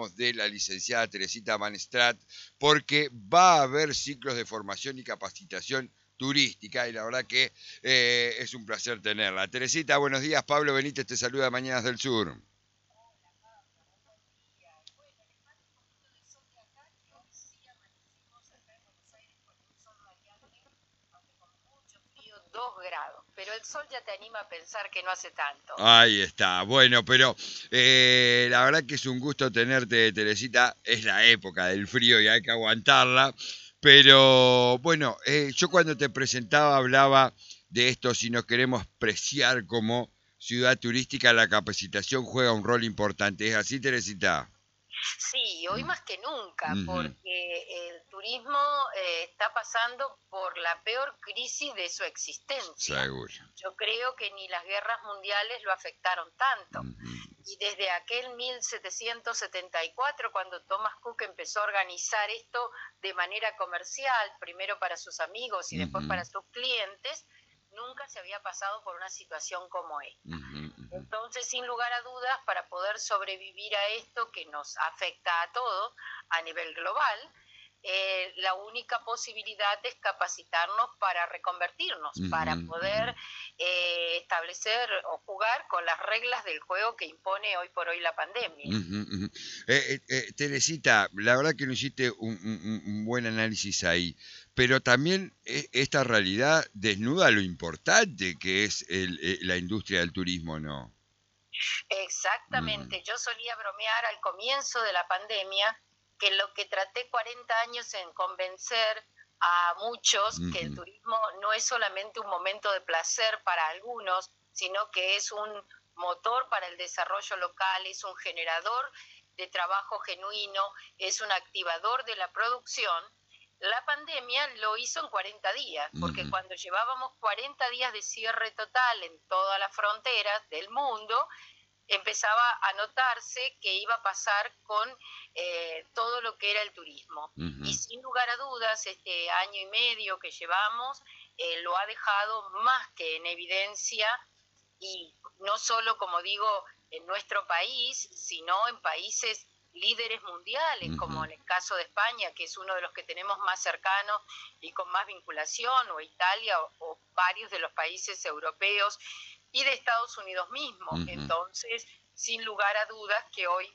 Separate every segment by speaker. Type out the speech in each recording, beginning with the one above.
Speaker 1: hablamos de la licenciada Teresita Manestrat, porque va a haber ciclos de formación y capacitación turística, y la verdad que es un placer tenerla. Teresita, buenos días. Pablo Benítez te saluda, Mañanas del Sur.
Speaker 2: grados, pero el sol ya te anima a pensar que no hace tanto.
Speaker 1: Ahí está, bueno, pero la verdad que es un gusto tenerte, Teresita. Es la época del frío y hay que aguantarla. Pero bueno, yo cuando te presentaba hablaba de esto, si nos queremos preciar como ciudad turística, la capacitación juega un rol importante. ¿Es así, Teresita?
Speaker 2: Sí, hoy más que nunca,
Speaker 1: Ujú.
Speaker 2: porque el turismo está pasando por la peor crisis de su existencia.
Speaker 1: Seguro.
Speaker 2: Yo creo que ni las guerras mundiales lo afectaron tanto.
Speaker 1: Ujú.
Speaker 2: Y desde aquel 1774, cuando Thomas Cook empezó a organizar esto de manera comercial, primero para sus amigos y después
Speaker 1: Ujú.
Speaker 2: para sus clientes, nunca se había pasado por una situación como esta.
Speaker 1: Ujú.
Speaker 2: Entonces, sin lugar a dudas, para poder sobrevivir a esto que nos afecta a todos a nivel global, la única posibilidad es capacitarnos para reconvertirnos, para
Speaker 1: Ujú.
Speaker 2: poder establecer o jugar con las reglas del juego que impone hoy por hoy la pandemia.
Speaker 1: Ujú, ujú. Teresita, la verdad que no hiciste un buen análisis ahí, pero también esta realidad desnuda lo importante que es la industria del turismo, ¿no? Ujú.
Speaker 2: Exactamente, yo solía bromear al comienzo de la pandemia que lo que traté 40 años en convencer a muchos que el
Speaker 1: Ujú.
Speaker 2: turismo no es solamente un momento de placer para algunos, sino que es un motor para el desarrollo local, es un generador de trabajo genuino, es un activador de la producción. La pandemia lo hizo en 40 días, porque
Speaker 1: Ujú.
Speaker 2: cuando llevábamos 40 días de cierre total en todas las fronteras del mundo, empezaba a notarse que iba a pasar con todo lo que era el turismo. Y
Speaker 1: Ujú.
Speaker 2: sin lugar a dudas, este año y medio que llevamos lo ha dejado más que en evidencia, y no solo, como digo, en nuestro país, sino en países líderes mundiales, como
Speaker 1: Ujú.
Speaker 2: en el caso de España, que es uno de los que tenemos más cercanos y con más vinculación, o Italia, o varios de los países europeos y de Estados Unidos mismo.
Speaker 1: Ujú.
Speaker 2: Entonces, sin lugar a dudas que hoy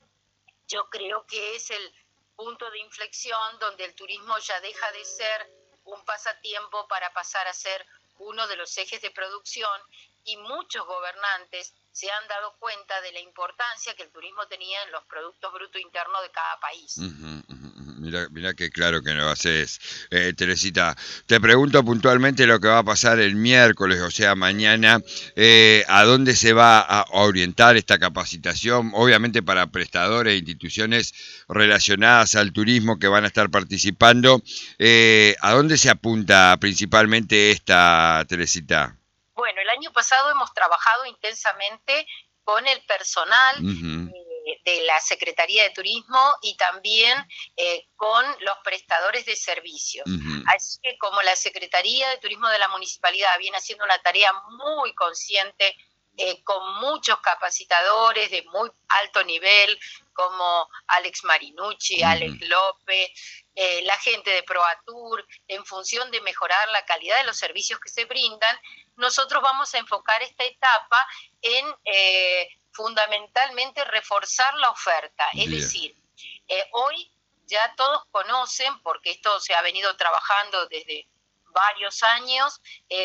Speaker 2: yo creo que es el punto de inflexión donde el turismo ya deja de ser un pasatiempo para pasar a ser uno de los ejes de producción, y muchos gobernantes se han dado cuenta de la importancia que el turismo tenía en los productos brutos internos de cada país.
Speaker 1: Ujú, ujú, ujú. Mira que claro que lo haces, Teresita. Te pregunto puntualmente lo que va a pasar el miércoles, o sea, mañana. ¿A dónde se va a orientar esta capacitación? Obviamente para prestadores e instituciones relacionadas al turismo que van a estar participando. ¿A dónde se apunta principalmente esta, Teresita?
Speaker 2: Bueno, el año pasado hemos trabajado intensamente con el personal
Speaker 1: Ujú.
Speaker 2: de la Secretaría de Turismo y también con los prestadores de servicios.
Speaker 1: Ujú.
Speaker 2: Así que como la Secretaría de Turismo de la Municipalidad viene haciendo una tarea muy consciente, con muchos capacitadores de muy alto nivel, como Alex Marinucci,
Speaker 1: Ujú.
Speaker 2: Alex López, la gente de ProAtour, en función de mejorar la calidad de los servicios que se brindan, nosotros vamos a enfocar esta etapa en fundamentalmente reforzar la oferta. Es
Speaker 1: Bien.
Speaker 2: decir, hoy ya todos conocen, porque esto se ha venido trabajando desde varios años,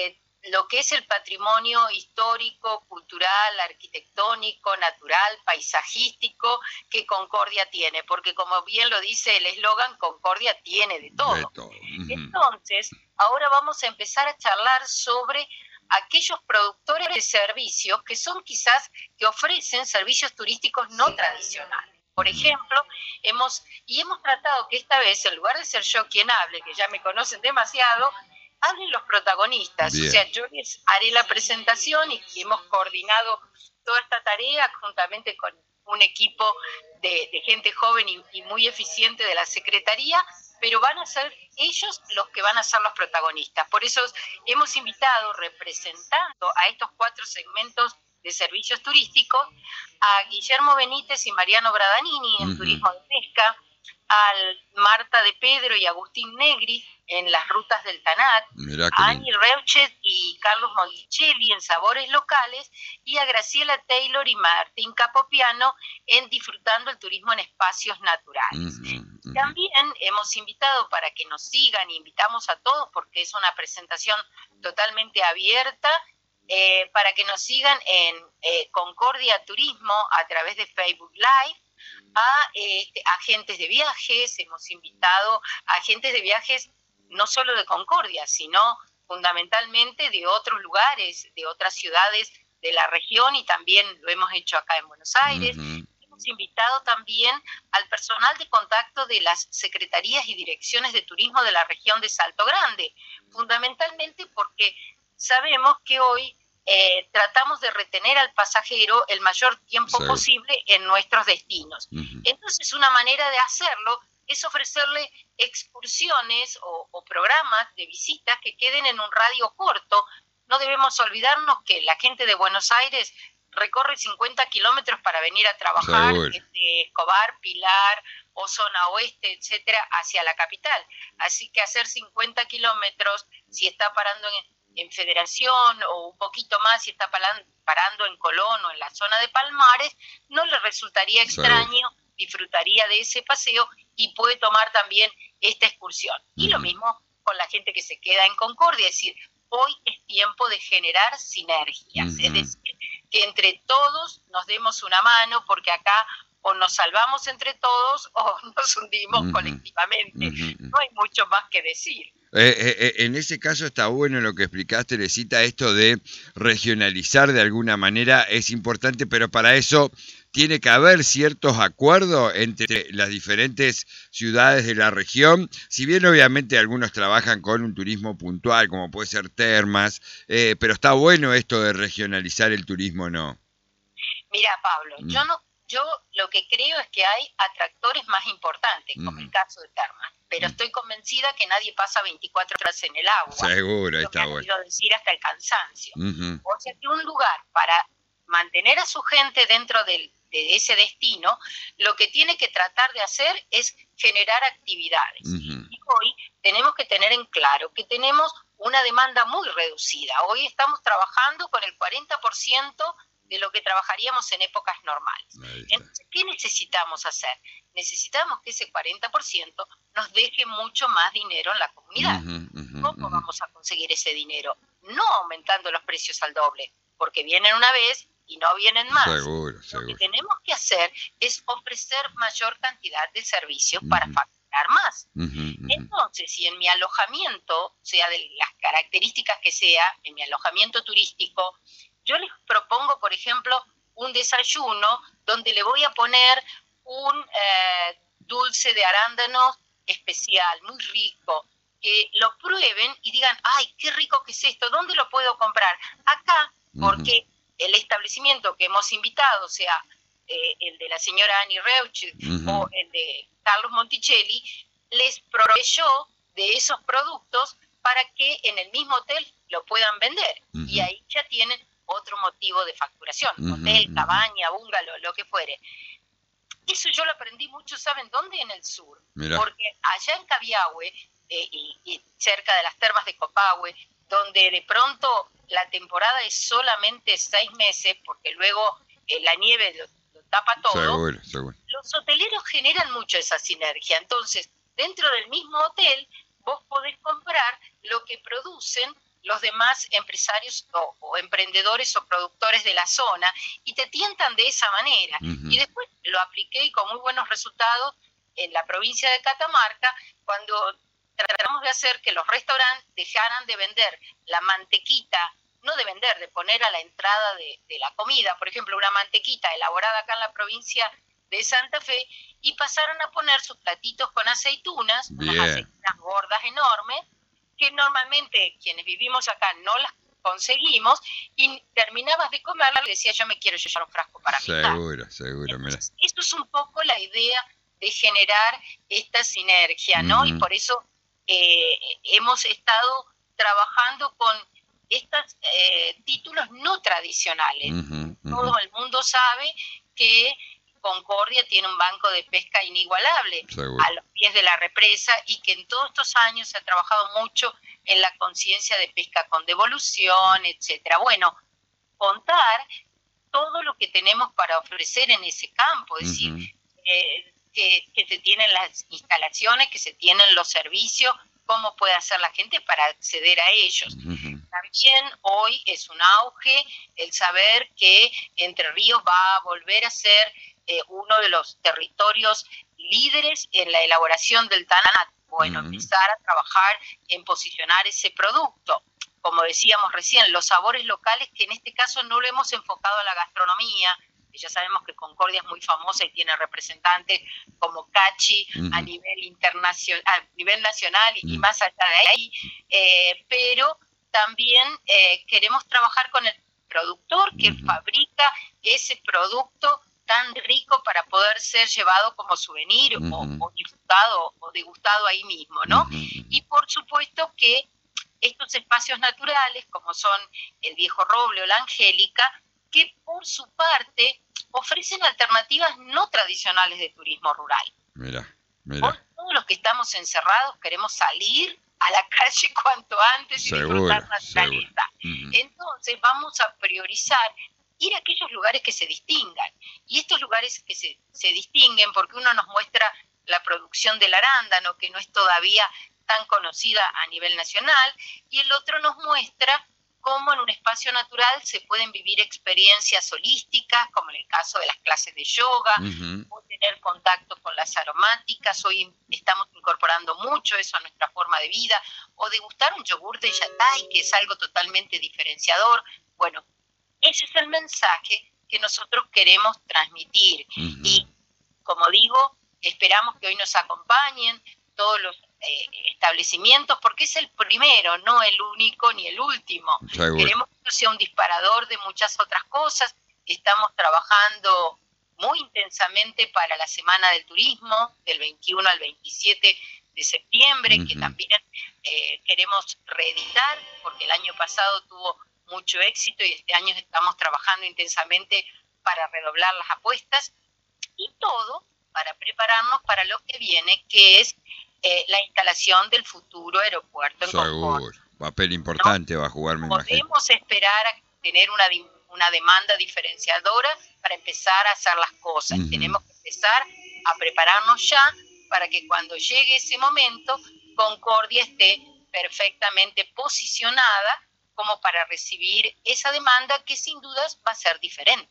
Speaker 2: lo que es el patrimonio histórico, cultural, arquitectónico, natural, paisajístico que Concordia tiene, porque como bien lo dice el eslogan, Concordia tiene de
Speaker 1: De
Speaker 2: todo.
Speaker 1: todo. Ujú.
Speaker 2: Entonces, ahora vamos a empezar a charlar sobre aquellos productores de servicios que son quizás que ofrecen servicios turísticos no tradicionales. Por
Speaker 1: Ujú.
Speaker 2: ejemplo, hemos tratado que esta vez, en lugar de ser yo quien hable, que ya me conocen demasiado, hablen los protagonistas. O
Speaker 1: Bien.
Speaker 2: sea, yo les haré la presentación y hemos coordinado toda esta tarea juntamente con un equipo de gente joven y muy eficiente de la Secretaría, pero van a ser ellos los que van a ser los protagonistas. Por eso hemos invitado, representando a estos 4 segmentos de servicios turísticos, a Guillermo Benítez y Mariano Bradanini en turismo de pesca, al Marta de Pedro y Agustín Negri en las rutas del Tanat, a Ani Reuchet y Carlos Monticelli en sabores locales, y a Graciela Taylor y Martín Capopiano en disfrutando el turismo en espacios naturales. También hemos invitado para que nos sigan, invitamos a todos porque es una presentación totalmente abierta, para que nos sigan en Concordia Turismo a través de Facebook Live, a agentes de viajes. Hemos invitado a agentes de viajes no solo de Concordia, sino fundamentalmente de otros lugares, de otras ciudades de la región, y también lo hemos hecho acá en Buenos Aires. Hemos invitado también al personal de contacto de las secretarías y direcciones de turismo de la región de Salto Grande, fundamentalmente porque sabemos que hoy tratamos de retener al pasajero el mayor tiempo posible en nuestros destinos. Entonces, una manera de hacerlo es ofrecerle excursiones o programas de visitas que queden en un radio corto. No debemos olvidarnos que la gente de Buenos Aires recorre 50 kilómetros para venir a trabajar desde Escobar, Pilar o zona oeste, etcétera, hacia la capital. Así que hacer 50 kilómetros, si está parando en Federación, o un poquito más si está parando en Colón o en la zona de Palmares, no le resultaría extraño, disfrutaría de ese paseo y puede tomar también esta excursión. Y lo mismo con la gente que se queda en Concordia, es decir, hoy es tiempo de generar sinergias, es decir, que entre todos nos demos una mano, porque acá o nos salvamos entre todos o nos hundimos colectivamente. No hay mucho más que decir.
Speaker 1: En ese caso está bueno lo que explicaste, Teresita, esto de regionalizar de alguna manera es importante, pero para eso tiene que haber ciertos acuerdos entre las diferentes ciudades de la región, si bien obviamente algunos trabajan con un turismo puntual, como puede ser termas, pero está bueno esto de regionalizar el turismo, ¿no?
Speaker 2: Mira, Pablo, yo lo que creo es que hay atractores más importantes, como el caso de termas, pero estoy convencida que nadie pasa 24 horas en el agua.
Speaker 1: Seguro, está bueno.
Speaker 2: Quiero decir hasta el cansancio. O sea que un lugar para mantener a su gente dentro de ese destino, lo que tiene que tratar de hacer es generar actividades. Y hoy tenemos que tener en claro que tenemos una demanda muy reducida. Hoy estamos trabajando con el 40% de lo que trabajaríamos en épocas normales. Entonces, ¿qué necesitamos hacer? Necesitamos que ese 40% nos deje mucho más dinero en la comunidad. ¿Cómo vamos a conseguir ese dinero? No aumentando los precios al doble, porque vienen una vez y no vienen más.
Speaker 1: Seguro.
Speaker 2: Lo que tenemos que hacer es ofrecer mayor cantidad de servicios para facturar más. Entonces, si en mi alojamiento, sea de las características que sea, en mi alojamiento turístico, yo les propongo, por ejemplo, un desayuno donde le voy a poner un dulce de arándanos especial, muy rico, que lo prueben y digan, ¡ay, qué rico que es esto! ¿Dónde lo puedo comprar? Acá, porque el establecimiento que hemos invitado, sea el de la señora Ani Reuchet o el de Carlos Monticelli, les proveyó de esos productos para que en el mismo hotel lo puedan vender. Y ahí ya tienen otro motivo de facturación, hotel, cabaña, bungalow, lo que fuere. Eso yo lo aprendí mucho, ¿saben dónde? En el sur. Mirá. Porque allá en Cabiahue, y cerca de las termas de Copahue, donde de pronto la temporada es solamente 6 meses, porque luego la nieve lo tapa todo, seguro. Los hoteleros generan mucho esa sinergia. Entonces, dentro del mismo hotel, vos podés comprar lo que producen los demás empresarios o emprendedores o productores de la zona, y te tientan de esa manera. Y después lo apliqué y con muy buenos resultados en la provincia de Catamarca, cuando tratamos de hacer que los restaurantes dejaran de vender la mantequita, no de vender, de poner a la entrada de la comida, por ejemplo, una mantequita elaborada acá en la provincia de Santa Fe, y pasaron a poner sus platitos con aceitunas, unas aceitunas gordas enormes, que normalmente quienes vivimos acá no las conseguimos, y terminabas de comerla y decías, yo me quiero llevar un frasco para mí.
Speaker 1: Seguro, mira.
Speaker 2: Esto es un poco la idea de generar esta sinergia, ¿no? Y por eso hemos estado trabajando con estos títulos no tradicionales. todo el mundo sabe que Concordia tiene un banco de pesca inigualable
Speaker 1: Seguro.
Speaker 2: a los pies de la represa y que en todos estos años se ha trabajado mucho en la conciencia de pesca con devolución, etcétera. Bueno, contar todo lo que tenemos para ofrecer en ese campo, es decir, que se tienen las instalaciones, que se tienen los servicios, cómo puede hacer la gente para acceder a ellos. También hoy es un auge el saber que Entre Ríos va a volver a ser uno de los territorios líderes en la elaboración del TANAT. Bueno, empezar a trabajar en posicionar ese producto. Como decíamos recién, los sabores locales, que en este caso no lo hemos enfocado a la gastronomía, que ya sabemos que Concordia es muy famosa y tiene representantes como Cachi a nivel internacional, a nivel nacional y más allá de ahí, pero también queremos trabajar con el productor que fabrica ese producto tan rico para poder ser llevado como souvenir o disfrutado o degustado ahí mismo, ¿no? Y por supuesto que estos espacios naturales, como son el Viejo Roble o la Angélica, que por su parte ofrecen alternativas no tradicionales de turismo rural.
Speaker 1: Mira.
Speaker 2: Hoy todos los que estamos encerrados queremos salir a la calle cuanto antes y disfrutar naturaleza. Entonces vamos a priorizar ir a aquellos lugares que se distingan. Y estos lugares que se distinguen porque uno nos muestra la producción del arándano, que no es todavía tan conocida a nivel nacional, y el otro nos muestra cómo en un espacio natural se pueden vivir experiencias holísticas, como en el caso de las clases de yoga, o tener contacto con las aromáticas. Hoy estamos incorporando mucho eso a nuestra forma de vida, o degustar un yogur de yatay, que es algo totalmente diferenciador. Bueno, ese es el mensaje que nosotros queremos transmitir. Y, como digo, esperamos que hoy nos acompañen todos los establecimientos, porque es el primero, no el único ni el último.
Speaker 1: Seguro.
Speaker 2: Queremos que sea un disparador de muchas otras cosas. Estamos trabajando muy intensamente para la Semana del Turismo, del 21 al 27 de septiembre, que también queremos reeditar, porque el año pasado tuvo mucho éxito y este año estamos trabajando intensamente para redoblar las apuestas, y todo para prepararnos para lo que viene, que es la instalación del futuro aeropuerto en Concordia.
Speaker 1: Papel importante, ¿no? Va a jugar, me imagino.
Speaker 2: Podemos esperar a tener una demanda diferenciadora para empezar a hacer las cosas. Tenemos que empezar a prepararnos ya para que cuando llegue ese momento, Concordia esté perfectamente posicionada como para recibir esa demanda que sin dudas va a ser diferente.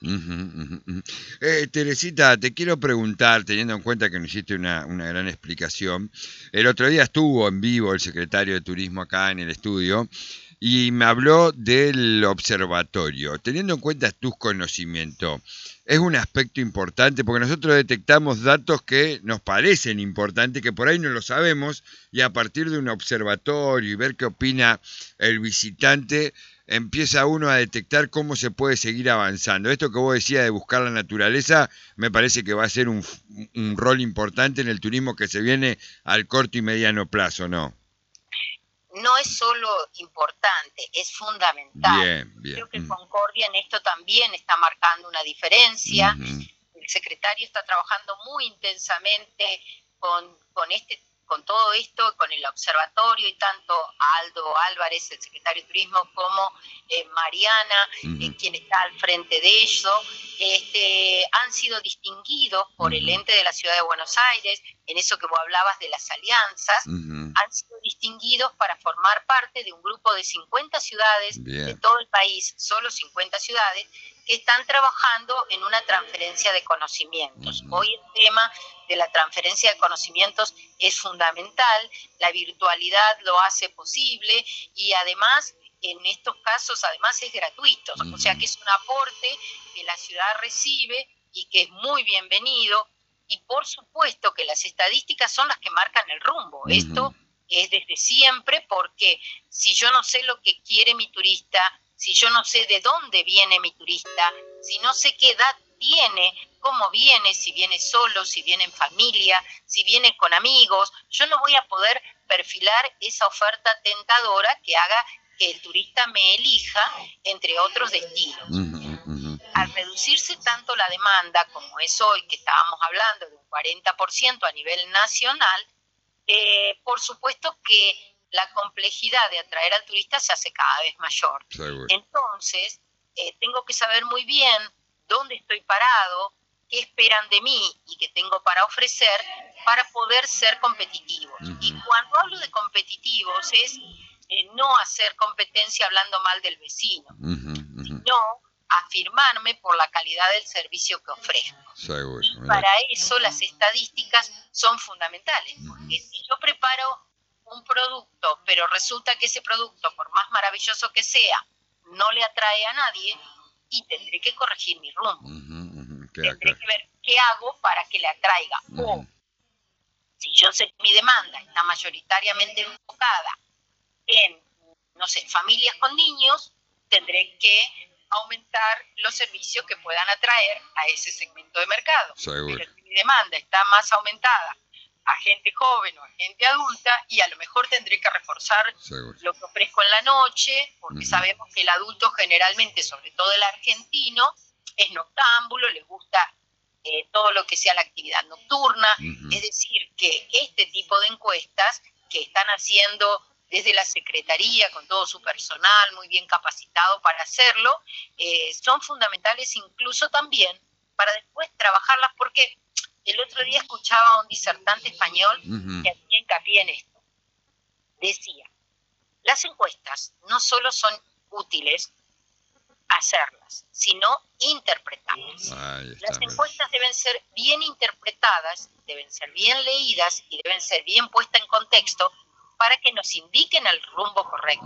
Speaker 1: Teresita, te quiero preguntar, teniendo en cuenta que nos hiciste una gran explicación, el otro día estuvo en vivo el secretario de Turismo acá en el estudio y me habló del observatorio. Teniendo en cuenta tus conocimientos, es un aspecto importante porque nosotros detectamos datos que nos parecen importantes, que por ahí no lo sabemos, y a partir de un observatorio y ver qué opina el visitante, empieza uno a detectar cómo se puede seguir avanzando. Esto que vos decías de buscar la naturaleza, me parece que va a ser un rol importante en el turismo que se viene al corto y mediano plazo, ¿no?
Speaker 2: No es solo importante, es fundamental.
Speaker 1: Bien.
Speaker 2: Creo que Concordia en esto también está marcando una diferencia. El secretario está trabajando muy intensamente con todo esto, con el observatorio, y tanto Aldo Álvarez, el secretario de Turismo, como Mariana, quien está al frente de eso, han sido distinguidos por el ente de la Ciudad de Buenos Aires, en eso que vos hablabas de las alianzas, han sido distinguidos para formar parte de un grupo de 50 ciudades de todo el país, solo 50 ciudades, que están trabajando en una transferencia de conocimientos. Hoy el tema de la transferencia de conocimientos es fundamental, la virtualidad lo hace posible y además en estos casos además es gratuito, o sea que es un aporte que la ciudad recibe y que es muy bienvenido, y por supuesto que las estadísticas son las que marcan el rumbo. Esto es desde siempre, porque si yo no sé lo que quiere mi turista, si yo no sé de dónde viene mi turista, si no sé qué edad tiene, cómo viene, si viene solo, si viene en familia, si viene con amigos, yo no voy a poder perfilar esa oferta tentadora que haga que el turista me elija entre otros destinos. al reducirse tanto la demanda como es hoy, que estábamos hablando de un 40% a nivel nacional, por supuesto que la complejidad de atraer al turista se hace cada vez mayor.
Speaker 1: Seguro.
Speaker 2: Entonces, tengo que saber muy bien dónde estoy parado, qué esperan de mí y qué tengo para ofrecer para poder ser competitivos. Y cuando hablo de competitivos es no hacer competencia hablando mal del vecino, sino afirmarme por la calidad del servicio que ofrezco.
Speaker 1: Seguro.
Speaker 2: Y para eso las estadísticas son fundamentales, porque si yo preparo un producto, pero resulta que ese producto, por más maravilloso que sea, no le atrae a nadie, y tendré que corregir mi rumbo. Tendré que ver qué hago para que le atraiga. O si yo sé que mi demanda está mayoritariamente enfocada en, no sé, familias con niños, tendré que aumentar los servicios que puedan atraer a ese segmento de mercado.
Speaker 1: Seguro.
Speaker 2: Pero si mi demanda está más aumentada a gente joven o a gente adulta, y a lo mejor tendré que reforzar lo que ofrezco en la noche, porque sabemos que el adulto generalmente, sobre todo el argentino, es noctámbulo, le gusta todo lo que sea la actividad nocturna. Es decir, que este tipo de encuestas que están haciendo desde la Secretaría, con todo su personal muy bien capacitado para hacerlo, son fundamentales incluso también para después trabajarlas, porque el otro día escuchaba a un disertante español que hacía hincapié en esto. Decía, las encuestas no solo son útiles hacerlas, sino interpretarlas. Las encuestas deben ser bien interpretadas, deben ser bien leídas y deben ser bien puestas en contexto para que nos indiquen el rumbo correcto.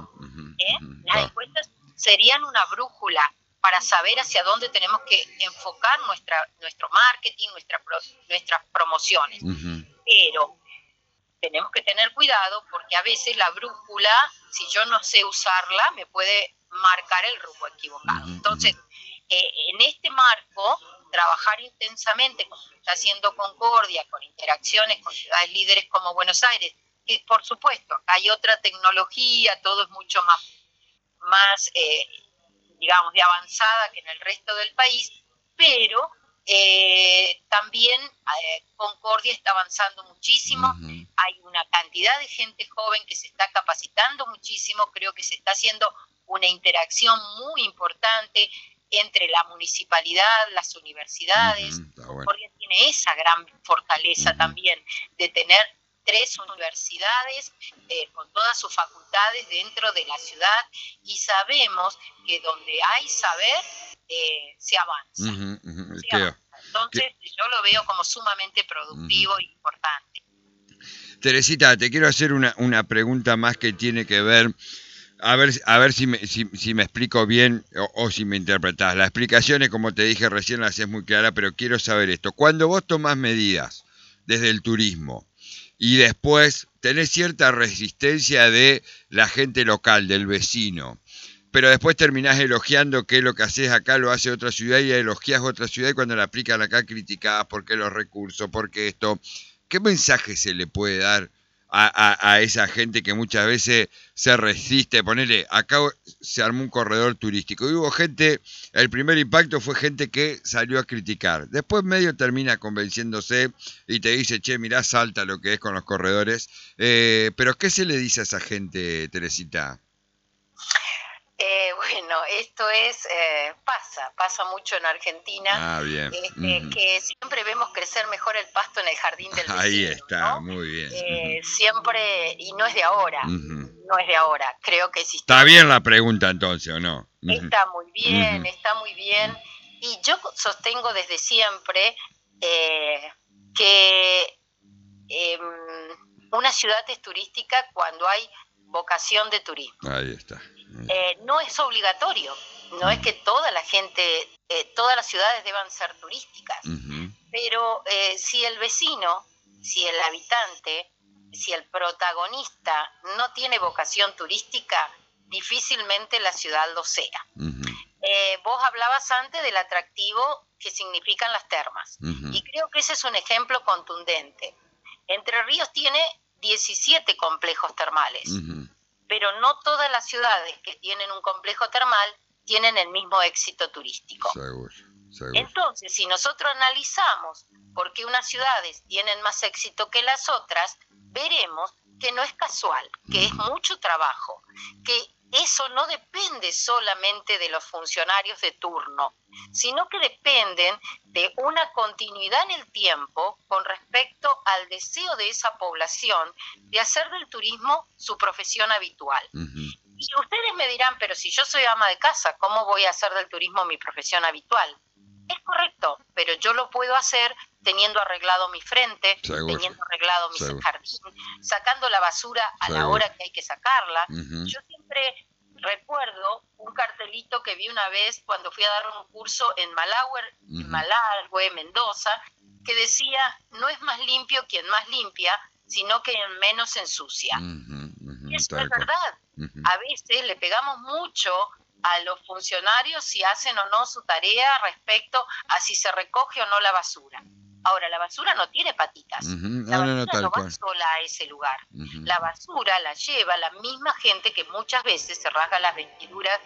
Speaker 2: Las encuestas serían una brújula para saber hacia dónde tenemos que enfocar nuestro marketing, nuestras promociones. Pero tenemos que tener cuidado, porque a veces la brújula, si yo no sé usarla, me puede marcar el rumbo equivocado. Entonces, en este marco, trabajar intensamente, como lo está haciendo Concordia, con interacciones con ciudades líderes como Buenos Aires, que por supuesto hay otra tecnología, todo es mucho más digamos, de avanzada que en el resto del país, pero también Concordia está avanzando muchísimo. Hay una cantidad de gente joven que se está capacitando muchísimo. Creo que se está haciendo una interacción muy importante entre la municipalidad, las universidades. Concordia tiene esa gran fortaleza también de tener 3 universidades con todas sus facultades dentro de la ciudad, y sabemos que donde hay saber se avanza. Entonces yo lo veo como sumamente productivo e importante.
Speaker 1: Teresita, te quiero hacer una pregunta más que tiene que ver, a ver si me explico bien o si me interpretás. La explicación es, como te dije recién, la haces muy clara, pero quiero saber esto. Cuando vos tomás medidas desde el turismo y después tenés cierta resistencia de la gente local, del vecino, pero después terminás elogiando que lo que haces acá lo hace otra ciudad, y elogiás otra ciudad, y cuando la aplican acá criticás por qué los recursos, por qué esto. ¿Qué mensaje se le puede dar a esa gente que muchas veces se resiste? Ponele, acá se armó un corredor turístico y hubo gente, el primer impacto fue gente que salió a criticar. Después medio termina convenciéndose y te dice, che, mirá, salta lo que es con los corredores. Pero ¿qué se le dice a esa gente, Teresita?
Speaker 2: Bueno, esto es, pasa mucho en Argentina,
Speaker 1: bien.
Speaker 2: que siempre vemos crecer mejor el pasto en el jardín del vecino.
Speaker 1: Ahí está,
Speaker 2: ¿no?
Speaker 1: muy bien.
Speaker 2: Siempre, y no es de ahora, no es de ahora, creo que existe.
Speaker 1: Está bien la pregunta entonces, ¿o no?
Speaker 2: Está muy bien, está muy bien, y yo sostengo desde siempre que una ciudad es turística cuando hay vocación de turismo.
Speaker 1: Ahí está.
Speaker 2: No es obligatorio, no es que toda la gente, todas las ciudades deban ser turísticas, pero si el vecino, si el habitante, si el protagonista no tiene vocación turística, difícilmente la ciudad lo sea. Vos hablabas antes del atractivo que significan las termas, y creo que ese es un ejemplo contundente. Entre Ríos tiene 17 complejos termales. Pero no todas las ciudades que tienen un complejo termal tienen el mismo éxito turístico.
Speaker 1: Seguro, seguro.
Speaker 2: Entonces, si nosotros analizamos por qué unas ciudades tienen más éxito que las otras, veremos que no es casual, que es mucho trabajo, que eso no depende solamente de los funcionarios de turno, sino que dependen de una continuidad en el tiempo con respecto al deseo de esa población de hacer del turismo su profesión habitual. Y ustedes me dirán, pero si yo soy ama de casa, ¿cómo voy a hacer del turismo mi profesión habitual? Es correcto, pero yo lo puedo hacer teniendo arreglado mi frente, teniendo arreglado mi jardín, sacando la basura a la hora que hay que sacarla. Yo siempre recuerdo un cartelito que vi una vez cuando fui a dar un curso en Malargüe, Mendoza, que decía, no es más limpio quien más limpia, sino que menos ensucia. Y eso es verdad. A veces le pegamos mucho a los funcionarios si hacen o no su tarea respecto a si se recoge o no la basura. Ahora, la basura no tiene patitas. La basura no va sola a ese lugar. La basura la lleva la misma gente que muchas veces se rasga las vestiduras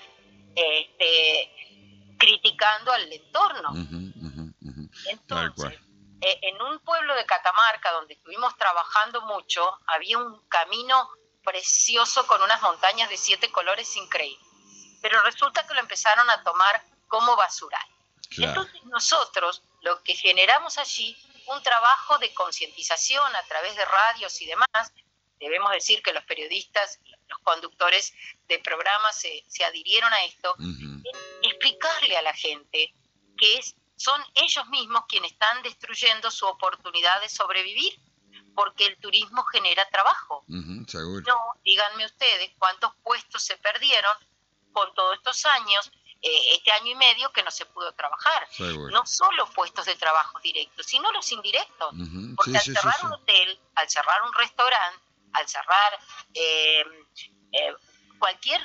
Speaker 2: criticando al entorno. Entonces, en un pueblo de Catamarca donde estuvimos trabajando mucho, había un camino precioso con unas montañas de 7 colores increíbles. Pero resulta que lo empezaron a tomar como basural. Entonces nosotros lo que generamos allí, un trabajo de concientización a través de radios y demás. Debemos decir que los periodistas, los conductores de programas se adhirieron a esto, explicarle a la gente que son ellos mismos quienes están destruyendo su oportunidad de sobrevivir, porque el turismo genera trabajo.
Speaker 1: Seguro.
Speaker 2: No, díganme ustedes cuántos puestos se perdieron con todos estos años, este año y medio que no se pudo trabajar.
Speaker 1: Seguro.
Speaker 2: No solo puestos de trabajo directos, sino los indirectos. Porque al cerrar un hotel, al cerrar un restaurante, al cerrar cualquier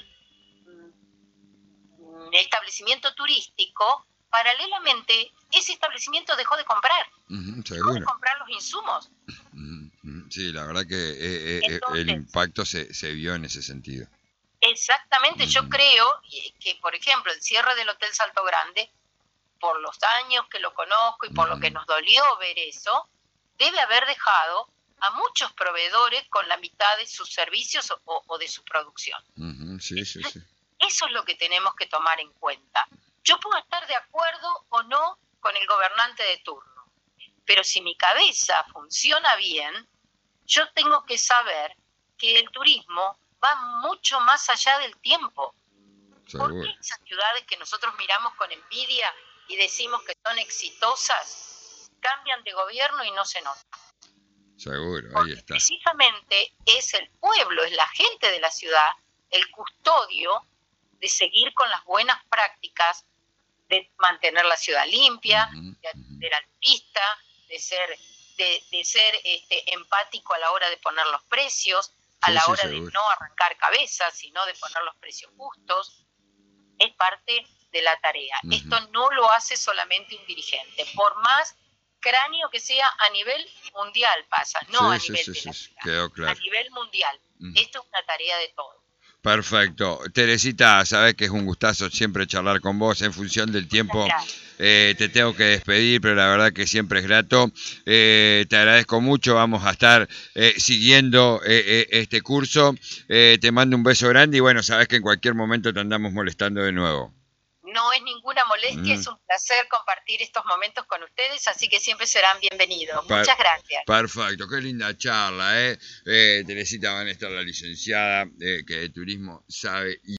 Speaker 2: establecimiento turístico, paralelamente ese establecimiento dejó de comprar. Dejó de comprar los insumos.
Speaker 1: Sí, la verdad que entonces, el impacto se vio en ese sentido.
Speaker 2: Exactamente, yo creo que, por ejemplo, el cierre del Hotel Salto Grande, por los años que lo conozco y por lo que nos dolió ver eso, debe haber dejado a muchos proveedores con la mitad de sus servicios o de su producción.
Speaker 1: Sí.
Speaker 2: Eso es lo que tenemos que tomar en cuenta. Yo puedo estar de acuerdo o no con el gobernante de turno, pero si mi cabeza funciona bien, yo tengo que saber que el turismo va mucho más allá del tiempo. ¿Por qué esas ciudades que nosotros miramos con envidia y decimos que son exitosas cambian de gobierno y no se nota?
Speaker 1: Seguro,
Speaker 2: porque
Speaker 1: ahí está.
Speaker 2: Precisamente es el pueblo, es la gente de la ciudad, el custodio de seguir con las buenas prácticas, de mantener la ciudad limpia, de atender al turista, de ser empático a la hora de poner los precios, a la hora de no arrancar cabezas, sino de poner los precios justos. Es parte de la tarea. Esto no lo hace solamente un dirigente, por más cráneo que sea, a nivel mundial pasa, no a nivel de la ciudad,
Speaker 1: quedó claro.
Speaker 2: A nivel mundial. Esto es una tarea de todos.
Speaker 1: Perfecto. Teresita, sabes que es un gustazo siempre charlar con vos. En función del tiempo te tengo que despedir, pero la verdad que siempre es grato. Te agradezco mucho. Vamos a estar siguiendo este curso. Te mando un beso grande y bueno, sabes que en cualquier momento te andamos molestando de nuevo.
Speaker 2: No es ninguna molestia, es un placer compartir estos momentos con ustedes, así que siempre serán bienvenidos. Muchas gracias.
Speaker 1: Perfecto, qué linda charla, Teresita Banester, la licenciada que de turismo sabe y